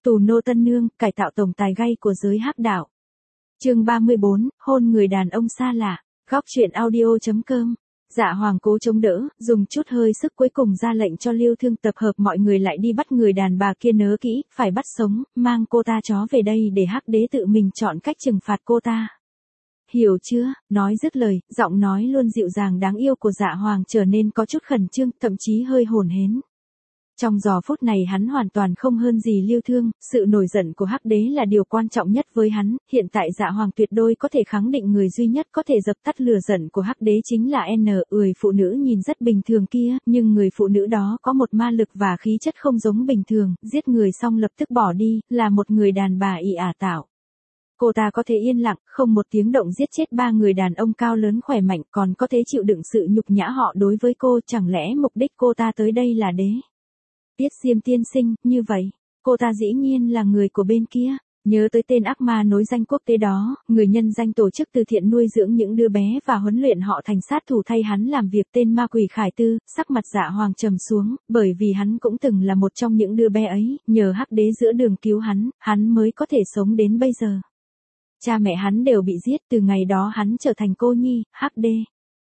Tù nô tân nương, cải tạo tổng tài gay của giới hắc đạo. Chương 34, hôn người đàn ông xa lạ. Góc truyện audio.com. Dạ Hoàng cố chống đỡ, dùng chút hơi sức cuối cùng ra lệnh cho Lưu Thương tập hợp mọi người lại đi bắt người đàn bà kia, nớ kỹ, phải bắt sống, mang cô ta chó về đây để hắc đế tự mình chọn cách trừng phạt cô ta. Hiểu chưa? Nói dứt lời, giọng nói luôn dịu dàng đáng yêu của Dạ Hoàng trở nên có chút khẩn trương, thậm chí hơi hồn hến. Trong giờ phút này hắn hoàn toàn không hơn gì Lưu Thương, sự nổi giận của hắc đế là điều quan trọng nhất với hắn, hiện tại Dạ Hoàng tuyệt đối có thể khẳng định người duy nhất có thể dập tắt lửa giận của hắc đế chính là người phụ nữ nhìn rất bình thường kia, nhưng người phụ nữ đó có một ma lực và khí chất không giống bình thường, giết người xong lập tức bỏ đi, là một người đàn bà ỷ ả tạo. Cô ta có thể yên lặng, không một tiếng động giết chết 3 người đàn ông cao lớn khỏe mạnh, còn có thể chịu đựng sự nhục nhã họ đối với cô, chẳng lẽ mục đích cô ta tới đây là đế? Biết Diêm tiên sinh, như vậy, cô ta dĩ nhiên là người của bên kia. Nhớ tới tên ác ma nối danh quốc tế đó, người nhân danh tổ chức từ thiện nuôi dưỡng những đứa bé và huấn luyện họ thành sát thủ thay hắn làm việc, tên ma quỷ Khải Tư, sắc mặt Dạ Hoàng trầm xuống, bởi vì hắn cũng từng là một trong những đứa bé ấy, nhờ hắc đế giữa đường cứu hắn mới có thể sống đến bây giờ. Cha mẹ hắn đều bị giết, từ ngày đó hắn trở thành cô nhi, hắc đế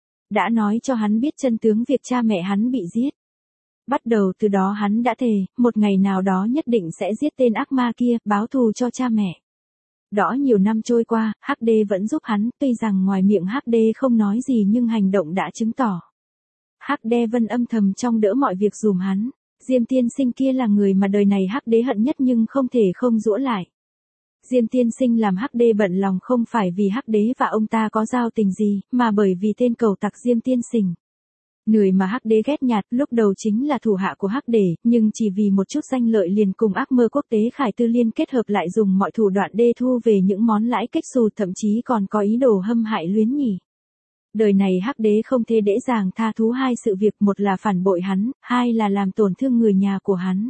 đã nói cho hắn biết chân tướng việc cha mẹ hắn bị giết. Bắt đầu từ đó hắn đã thề, một ngày nào đó nhất định sẽ giết tên ác ma kia, báo thù cho cha mẹ. Đó nhiều năm trôi qua, hắc đế vẫn giúp hắn, tuy rằng ngoài miệng hắc đế không nói gì nhưng hành động đã chứng tỏ. Hắc đế vẫn âm thầm trong đỡ mọi việc dùm hắn. Diêm tiên sinh kia là người mà đời này hắc đế hận nhất nhưng không thể không giũa lại. Diêm tiên sinh làm hắc đế bận lòng không phải vì hắc đế và ông ta có giao tình gì, mà bởi vì tên cầu tặc Diêm tiên sinh. Người mà hắc đế ghét nhạt lúc đầu chính là thủ hạ của hắc đế, nhưng chỉ vì một chút danh lợi liền cùng ác mơ quốc tế Khải Tư liên kết hợp lại dùng mọi thủ đoạn đê thu về những món lãi kếch xù, thậm chí còn có ý đồ hâm hại Luyến Nhỉ. Đời này hắc đế không thể dễ dàng tha thứ hai sự việc, một là phản bội hắn, hai là làm tổn thương người nhà của hắn.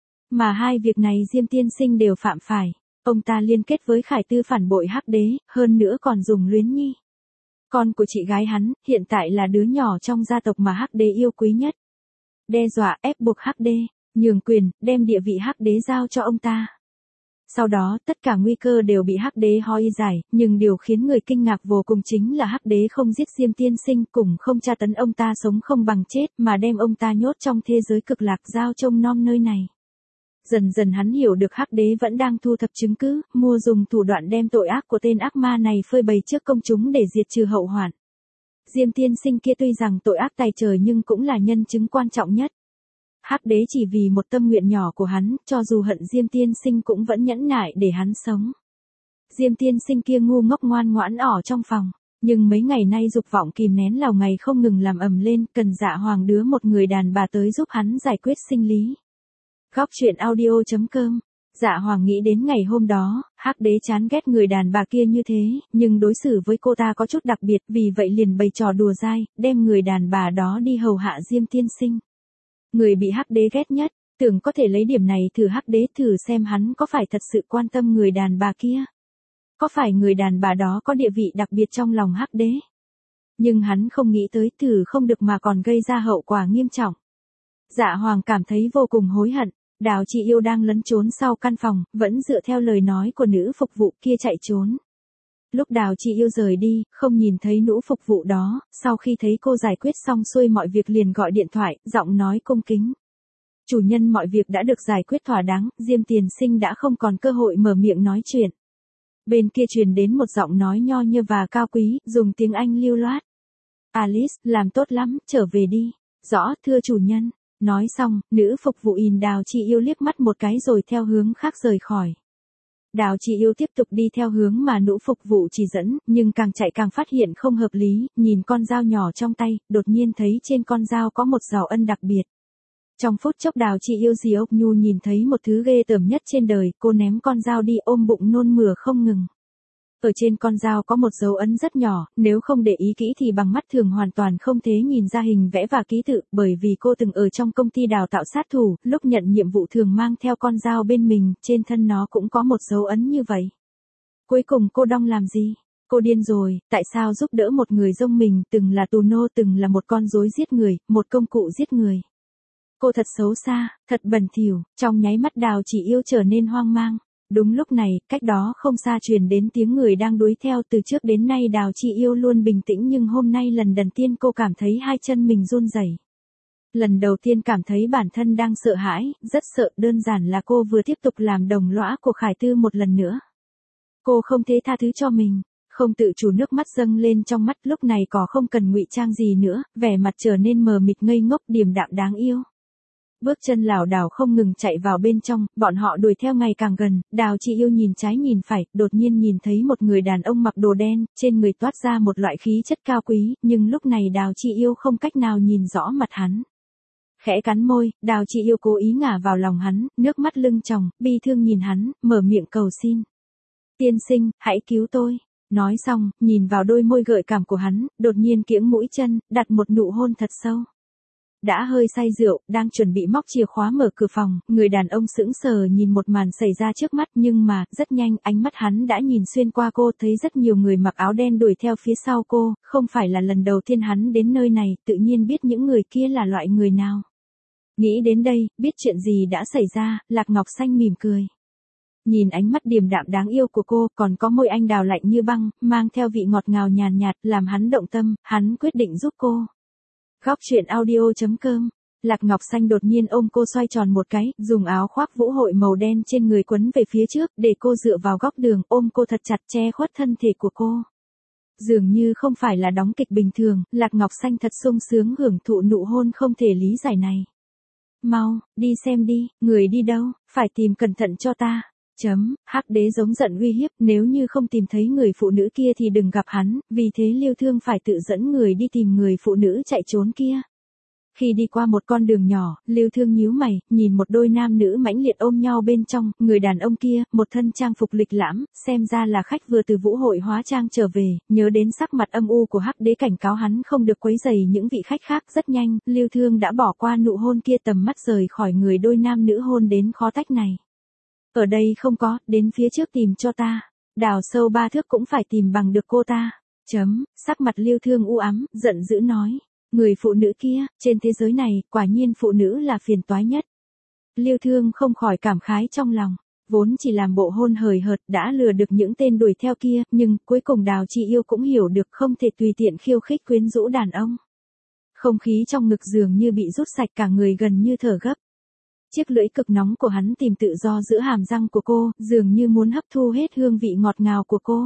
Mà hai việc này Diêm tiên sinh đều phạm phải. Ông ta liên kết với Khải Tư phản bội hắc đế, hơn nữa còn dùng Luyến Nhi, con của chị gái hắn, hiện tại là đứa nhỏ trong gia tộc mà hắc đế yêu quý nhất. Đe dọa, ép buộc hắc đế, nhường quyền, đem địa vị hắc đế giao cho ông ta. Sau đó, tất cả nguy cơ đều bị hắc đế hoi giải, nhưng điều khiến người kinh ngạc vô cùng chính là hắc đế không giết Diêm tiên sinh, cùng không tra tấn ông ta sống không bằng chết, mà đem ông ta nhốt trong thế giới cực lạc giao trông nom nơi này. Dần dần hắn hiểu được hắc đế vẫn đang thu thập chứng cứ, mua dùng thủ đoạn đem tội ác của tên ác ma này phơi bày trước công chúng để diệt trừ hậu hoạn. Diêm tiên sinh kia tuy rằng tội ác tày trời nhưng cũng là nhân chứng quan trọng nhất. Hắc đế chỉ vì một tâm nguyện nhỏ của hắn, cho dù hận Diêm tiên sinh cũng vẫn nhẫn nại để hắn sống. Diêm tiên sinh kia ngu ngốc ngoan ngoãn ở trong phòng, nhưng mấy ngày nay dục vọng kìm nén lào ngày không ngừng làm ầm lên, cần Dạ Hoàng đưa một người đàn bà tới giúp hắn giải quyết sinh lý. Góc truyện audio.com. Dạ Hoàng nghĩ đến ngày hôm đó, hắc đế chán ghét người đàn bà kia như thế, nhưng đối xử với cô ta có chút đặc biệt, vì vậy liền bày trò đùa dai, đem người đàn bà đó đi hầu hạ Diêm tiên sinh. Người bị hắc đế ghét nhất, tưởng có thể lấy điểm này thử hắc đế, thử xem hắn có phải thật sự quan tâm người đàn bà kia. Có phải người đàn bà đó có địa vị đặc biệt trong lòng hắc đế. Nhưng hắn không nghĩ tới thử không được mà còn gây ra hậu quả nghiêm trọng. Dạ Hoàng cảm thấy vô cùng hối hận. Đào Chị Yêu đang lẫn trốn sau căn phòng, vẫn dựa theo lời nói của nữ phục vụ kia chạy trốn. Lúc Đào Chị Yêu rời đi, không nhìn thấy nữ phục vụ đó, sau khi thấy cô giải quyết xong xuôi mọi việc liền gọi điện thoại, giọng nói cung kính. Chủ nhân, mọi việc đã được giải quyết thỏa đáng, Diêm tiên sinh đã không còn cơ hội mở miệng nói chuyện. Bên kia truyền đến một giọng nói nho nhơ và cao quý, dùng tiếng Anh lưu loát. Alice, làm tốt lắm, trở về đi. Rõ, thưa chủ nhân. Nói xong, nữ phục vụ nhìn Đào Chị Yêu liếc mắt một cái rồi theo hướng khác rời khỏi. Đào Chị Yêu tiếp tục đi theo hướng mà nữ phục vụ chỉ dẫn, nhưng càng chạy càng phát hiện không hợp lý, nhìn con dao nhỏ trong tay, đột nhiên thấy trên con dao có một dấu ân đặc biệt. Trong phút chốc Đào Chị Yêu dì ốc nhu nhìn thấy một thứ ghê tởm nhất trên đời, cô ném con dao đi ôm bụng nôn mửa không ngừng. Ở trên con dao có một dấu ấn rất nhỏ, nếu không để ý kỹ thì bằng mắt thường hoàn toàn không thể nhìn ra hình vẽ và ký tự, bởi vì cô từng ở trong công ty đào tạo sát thủ, lúc nhận nhiệm vụ thường mang theo con dao bên mình, trên thân nó cũng có một dấu ấn như vậy. Cuối cùng cô đong làm gì? Cô điên rồi, tại sao giúp đỡ một người giống mình, từng là tù nô, từng là một con rối giết người, một công cụ giết người. Cô thật xấu xa, thật bẩn thỉu, trong nháy mắt Đào Chỉ Yêu trở nên hoang mang. Đúng lúc này, cách đó không xa truyền đến tiếng người đang đuổi theo. Từ trước đến nay Đào Chỉ Yêu luôn bình tĩnh nhưng hôm nay lần đầu tiên cô cảm thấy hai chân mình run rẩy. Lần đầu tiên cảm thấy bản thân đang sợ hãi, rất sợ, đơn giản là cô vừa tiếp tục làm đồng lõa của Khải Tư một lần nữa. Cô không thể tha thứ cho mình, không tự chủ nước mắt dâng lên trong mắt, lúc này có không cần ngụy trang gì nữa, vẻ mặt trở nên mờ mịt ngây ngốc điềm đạm đáng yêu. Bước chân lảo đảo không ngừng chạy vào bên trong, bọn họ đuổi theo ngày càng gần, Đào Chỉ Yêu nhìn trái nhìn phải, đột nhiên nhìn thấy một người đàn ông mặc đồ đen, trên người toát ra một loại khí chất cao quý, nhưng lúc này Đào Chỉ Yêu không cách nào nhìn rõ mặt hắn. Khẽ cắn môi, Đào Chỉ Yêu cố ý ngả vào lòng hắn, nước mắt lưng tròng, bi thương nhìn hắn, mở miệng cầu xin. Tiên sinh, hãy cứu tôi. Nói xong, nhìn vào đôi môi gợi cảm của hắn, đột nhiên kiễng mũi chân, đặt một nụ hôn thật sâu. Đã hơi say rượu, đang chuẩn bị móc chìa khóa mở cửa phòng, người đàn ông sững sờ nhìn một màn xảy ra trước mắt, nhưng mà, rất nhanh, ánh mắt hắn đã nhìn xuyên qua cô, thấy rất nhiều người mặc áo đen đuổi theo phía sau cô, không phải là lần đầu tiên hắn đến nơi này, tự nhiên biết những người kia là loại người nào. Nghĩ đến đây, biết chuyện gì đã xảy ra, Lạc Ngọc Xanh mỉm cười. Nhìn ánh mắt điềm đạm đáng yêu của cô, còn có môi anh đào lạnh như băng, mang theo vị ngọt ngào nhàn nhạt, làm hắn động tâm, hắn quyết định giúp cô. Góc truyện audio.com. Lạc Ngọc Xanh đột nhiên ôm cô xoay tròn một cái, dùng áo khoác vũ hội màu đen trên người quấn về phía trước, để cô dựa vào góc đường, ôm cô thật chặt che khuất thân thể của cô. Dường như không phải là đóng kịch bình thường, Lạc Ngọc Xanh thật sung sướng hưởng thụ nụ hôn không thể lý giải này. Mau, đi xem đi, người đi đâu, phải tìm cẩn thận cho ta. Hắc Đế giống giận uy hiếp, nếu như không tìm thấy người phụ nữ kia thì đừng gặp hắn, vì thế Lưu Thương phải tự dẫn người đi tìm người phụ nữ chạy trốn kia. Khi đi qua một con đường nhỏ, Lưu Thương nhíu mày, nhìn một đôi nam nữ mãnh liệt ôm nhau bên trong, người đàn ông kia, một thân trang phục lịch lãm, xem ra là khách vừa từ vũ hội hóa trang trở về, nhớ đến sắc mặt âm u của Hắc Đế cảnh cáo hắn không được quấy rầy những vị khách khác, rất nhanh, Lưu Thương đã bỏ qua nụ hôn kia, tầm mắt rời khỏi người đôi nam nữ hôn đến khó tách này. Ở đây không có, đến phía trước tìm cho ta. Đào sâu 3 thước cũng phải tìm bằng được cô ta. Sắc mặt Lưu Thương u ám, giận dữ nói. Người phụ nữ kia, trên thế giới này, quả nhiên phụ nữ là phiền toái nhất. Lưu Thương không khỏi cảm khái trong lòng. Vốn chỉ làm bộ hôn hời hợt đã lừa được những tên đuổi theo kia, nhưng cuối cùng Đào Chỉ Yêu cũng hiểu được không thể tùy tiện khiêu khích quyến rũ đàn ông. Không khí trong ngực dường như bị rút sạch, cả người gần như thở gấp. Chiếc lưỡi cực nóng của hắn tìm tự do giữa hàm răng của cô, dường như muốn hấp thu hết hương vị ngọt ngào của cô.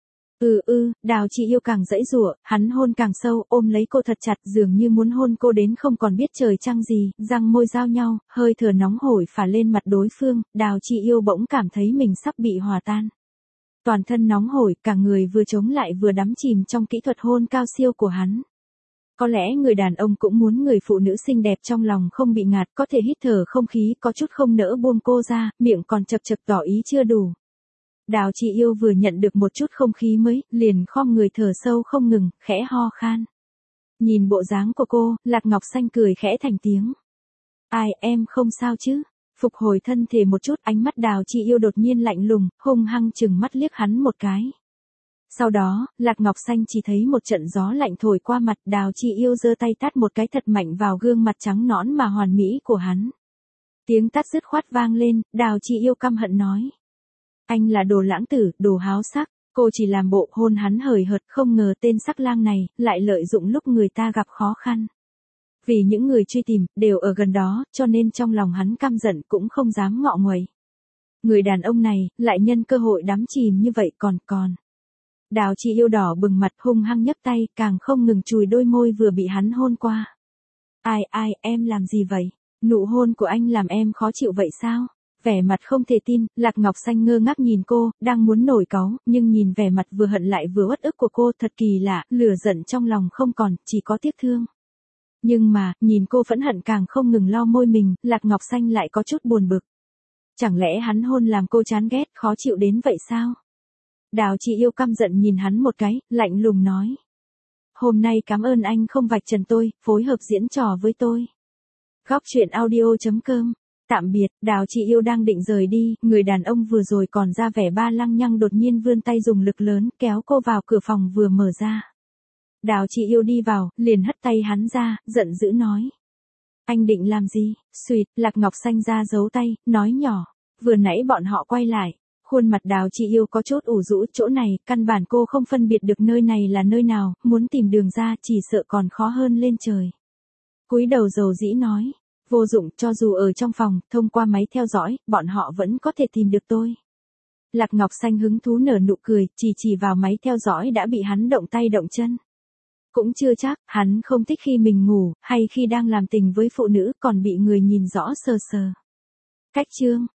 Đào Chỉ Yêu càng giãy giụa, hắn hôn càng sâu, ôm lấy cô thật chặt, dường như muốn hôn cô đến không còn biết trời trăng gì, răng môi giao nhau, hơi thở nóng hổi phả lên mặt đối phương, Đào Chỉ Yêu bỗng cảm thấy mình sắp bị hòa tan. Toàn thân nóng hổi, cả người vừa chống lại vừa đắm chìm trong kỹ thuật hôn cao siêu của hắn. Có lẽ người đàn ông cũng muốn người phụ nữ xinh đẹp trong lòng không bị ngạt, có thể hít thở không khí, có chút không nỡ buông cô ra, miệng còn chập chập tỏ ý chưa đủ. Đào Chỉ Yêu vừa nhận được một chút không khí mới, liền khom người thở sâu không ngừng, khẽ ho khan. Nhìn bộ dáng của cô, Lạc Ngọc Xanh cười khẽ thành tiếng. Ai, em không sao chứ? Phục hồi thân thể một chút, ánh mắt Đào Chỉ Yêu đột nhiên lạnh lùng, hung hăng chừng mắt liếc hắn một cái. Sau đó, Lạc Ngọc Xanh chỉ thấy một trận gió lạnh thổi qua mặt, Đào Chỉ Yêu giơ tay tát một cái thật mạnh vào gương mặt trắng nõn mà hoàn mỹ của hắn. Tiếng tát dứt khoát vang lên, Đào Chỉ Yêu căm hận nói. Anh là đồ lãng tử, đồ háo sắc, cô chỉ làm bộ hôn hắn hời hợt, không ngờ tên sắc lang này, lại lợi dụng lúc người ta gặp khó khăn. Vì những người truy tìm, đều ở gần đó, cho nên trong lòng hắn căm giận cũng không dám ngọ nguậy. Người đàn ông này, lại nhân cơ hội đắm chìm như vậy còn. Đào Chỉ Yêu đỏ bừng mặt hung hăng nhấc tay, càng không ngừng chùi đôi môi vừa bị hắn hôn qua. Ai, em làm gì vậy? Nụ hôn của anh làm em khó chịu vậy sao? Vẻ mặt không thể tin, Lạc Ngọc Xanh ngơ ngác nhìn cô, đang muốn nổi cáu, nhưng nhìn vẻ mặt vừa hận lại vừa uất ức của cô thật kỳ lạ, lửa giận trong lòng không còn, chỉ có tiếc thương. Nhưng mà, nhìn cô phẫn hận càng không ngừng lau môi mình, Lạc Ngọc Xanh lại có chút buồn bực. Chẳng lẽ hắn hôn làm cô chán ghét, khó chịu đến vậy sao? Đào Chỉ Yêu căm giận nhìn hắn một cái, lạnh lùng nói. Hôm nay cảm ơn anh không vạch trần tôi, phối hợp diễn trò với tôi. Góc truyện audio.com. Tạm biệt, Đào Chỉ Yêu đang định rời đi, người đàn ông vừa rồi còn ra vẻ ba lăng nhăng đột nhiên vươn tay dùng lực lớn, kéo cô vào cửa phòng vừa mở ra. Đào Chỉ Yêu đi vào, liền hất tay hắn ra, giận dữ nói. Anh định làm gì? Xuyệt, Lạc Ngọc Xanh ra giấu tay, nói nhỏ. Vừa nãy bọn họ quay lại. Khuôn mặt Đào Chị Yêu có chút ủ rũ, chỗ này, căn bản cô không phân biệt được nơi này là nơi nào, muốn tìm đường ra chỉ sợ còn khó hơn lên trời. Cúi đầu dầu dĩ nói, vô dụng, cho dù ở trong phòng, thông qua máy theo dõi, bọn họ vẫn có thể tìm được tôi. Lạc Ngọc Xanh hứng thú nở nụ cười, chỉ vào máy theo dõi đã bị hắn động tay động chân. Cũng chưa chắc, hắn không thích khi mình ngủ, hay khi đang làm tình với phụ nữ còn bị người nhìn rõ sờ sờ. Cách chương